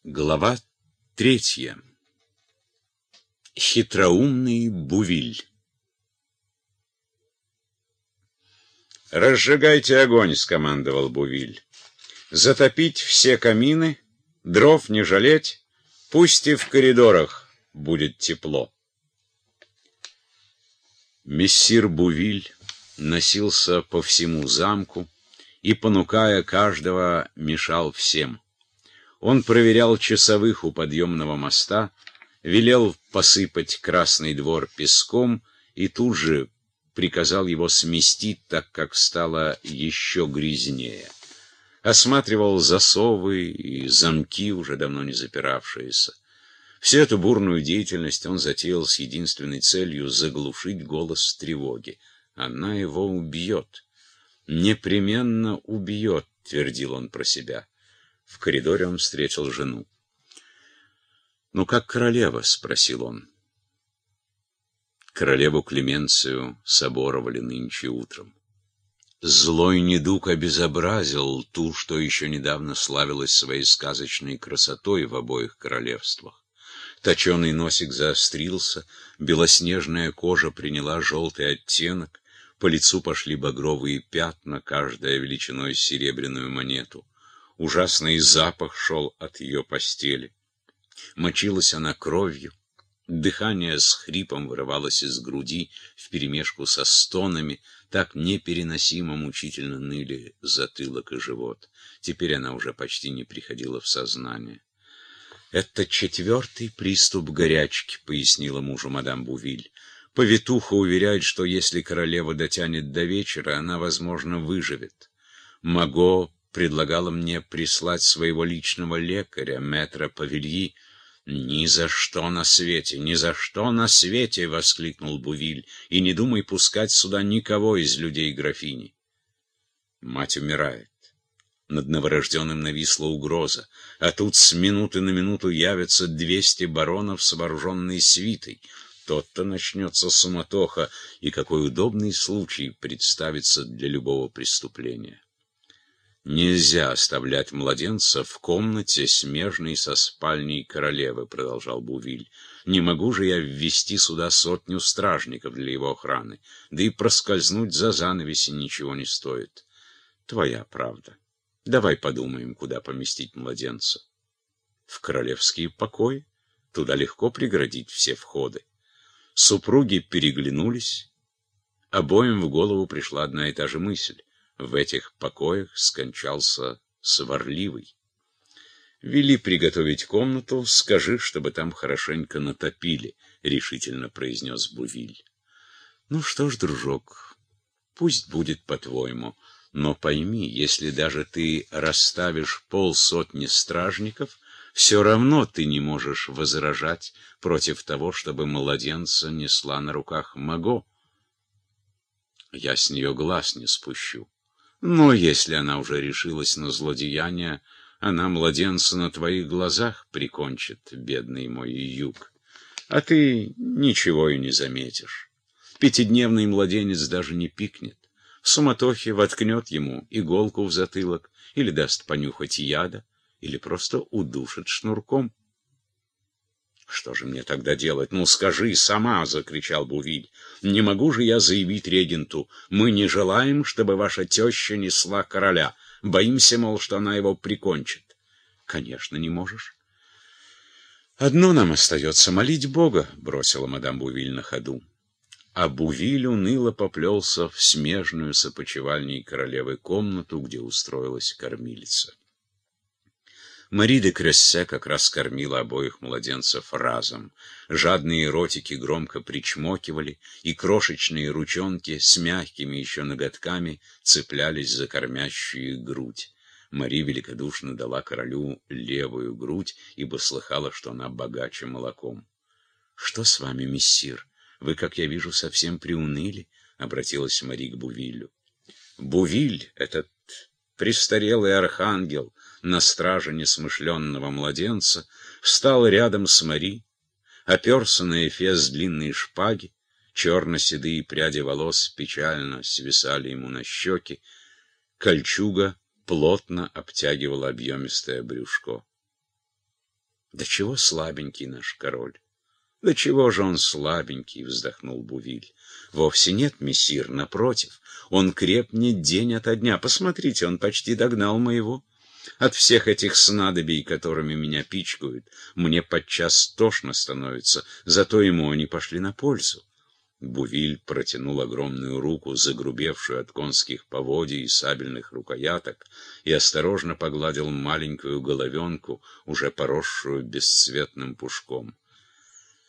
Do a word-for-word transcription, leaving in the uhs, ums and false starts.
Глава третья. Хитроумный Бувиль. «Разжигайте огонь», — скомандовал Бувиль. «Затопить все камины, дров не жалеть, пусть и в коридорах будет тепло». Мессир Бувиль носился по всему замку и, понукая каждого, мешал всем. Он проверял часовых у подъемного моста, велел посыпать Красный двор песком и тут же приказал его сместить, так как стало еще грязнее. Осматривал засовы и замки, уже давно не запиравшиеся. Всю эту бурную деятельность он затеял с единственной целью — заглушить голос тревоги. «Она его убьет, непременно убьет», — твердил он про себя. В коридоре он встретил жену. «Ну как королева?» — спросил он. Королеву Клеменцию соборовали нынче утром. Злой недуг обезобразил ту, что еще недавно славилась своей сказочной красотой в обоих королевствах. Точеный носик заострился, белоснежная кожа приняла желтый оттенок, по лицу пошли багровые пятна, каждая величиной с серебряную монету. Ужасный запах шел от ее постели. Мочилась она кровью, дыхание с хрипом вырывалось из груди вперемешку со стонами, так непереносимо мучительно ныли затылок и живот. Теперь она уже почти не приходила в сознание. «Это четвертый приступ горячки», — пояснила мужу мадам Бувиль. «Повитуха уверяет, что если королева дотянет до вечера, она, возможно, выживет. Маго предлагала мне прислать своего личного лекаря, мэтра Павильи». «Ни за что на свете, ни за что на свете!» — воскликнул Бувиль. «И не думай пускать сюда никого из людей графини». Мать умирает. Над новорожденным нависла угроза, а тут с минуты на минуту явятся двести баронов с вооруженной свитой. Тот-то начнется суматоха, и какой удобный случай представится для любого преступления. «Нельзя оставлять младенца в комнате, смежной со спальней королевы», — продолжал Бувиль. «Не могу же я ввести сюда сотню стражников для его охраны, да и проскользнуть за занавеси ничего не стоит». «Твоя правда. Давай подумаем, куда поместить младенца». «В королевские покои. Туда легко преградить все входы». Супруги переглянулись. Обоим в голову пришла одна и та же мысль. В этих покоях скончался сварливый. «Вели приготовить комнату, скажи, чтобы там хорошенько натопили», — решительно произнес Бувиль. «Ну что ж, дружок, пусть будет по-твоему, но пойми, если даже ты расставишь полсотни стражников, все равно ты не можешь возражать против того, чтобы младенца несла на руках Маго. Я с нее глаз не спущу. Но если она уже решилась на злодеяние, она младенца на твоих глазах прикончит, бедный мой юг. А ты ничего и не заметишь. Пятидневный младенец даже не пикнет. В суматохе воткнет ему иголку в затылок, или даст понюхать яда, или просто удушит шнурком. «Что же мне тогда делать? Ну, скажи сама!» — закричал Бувиль. «Не могу же я заявить регенту: мы не желаем, чтобы ваша теща несла короля. Боимся, мол, что она его прикончит». «Конечно, не можешь». «Одно нам остается — молить Бога», — бросила мадам Бувиль на ходу. А Бувиль уныло поплелся в смежную с опочивальней королевы комнату, где устроилась кормилица. Мари де Крессе как раз кормила обоих младенцев разом. Жадные ротики громко причмокивали, и крошечные ручонки с мягкими еще ноготками цеплялись за кормящую грудь. Мари великодушно дала королю левую грудь, ибо слыхала, что она богаче молоком. «Что с вами, мессир? Вы, как я вижу, совсем приуныли», — обратилась Мари к Бувилю. Бувиль, этот престарелый архангел на страже несмышленного младенца, встал рядом с Мари, оперся на эфес длинной шпаги, черно-седые пряди волос печально свисали ему на щеки, кольчуга плотно обтягивала объемистое брюшко. Да чего слабенький наш король? Да чего же он слабенький, вздохнул Бувиль. Вовсе нет, мессир, напротив, он крепнет день ото дня. Посмотрите, он почти догнал моего. От всех этих снадобий, которыми меня пичкают, мне подчас тошно становится, зато ему они пошли на пользу. Бувиль протянул огромную руку, загрубевшую от конских поводий и сабельных рукояток, и осторожно погладил маленькую головенку, уже поросшую бесцветным пушком.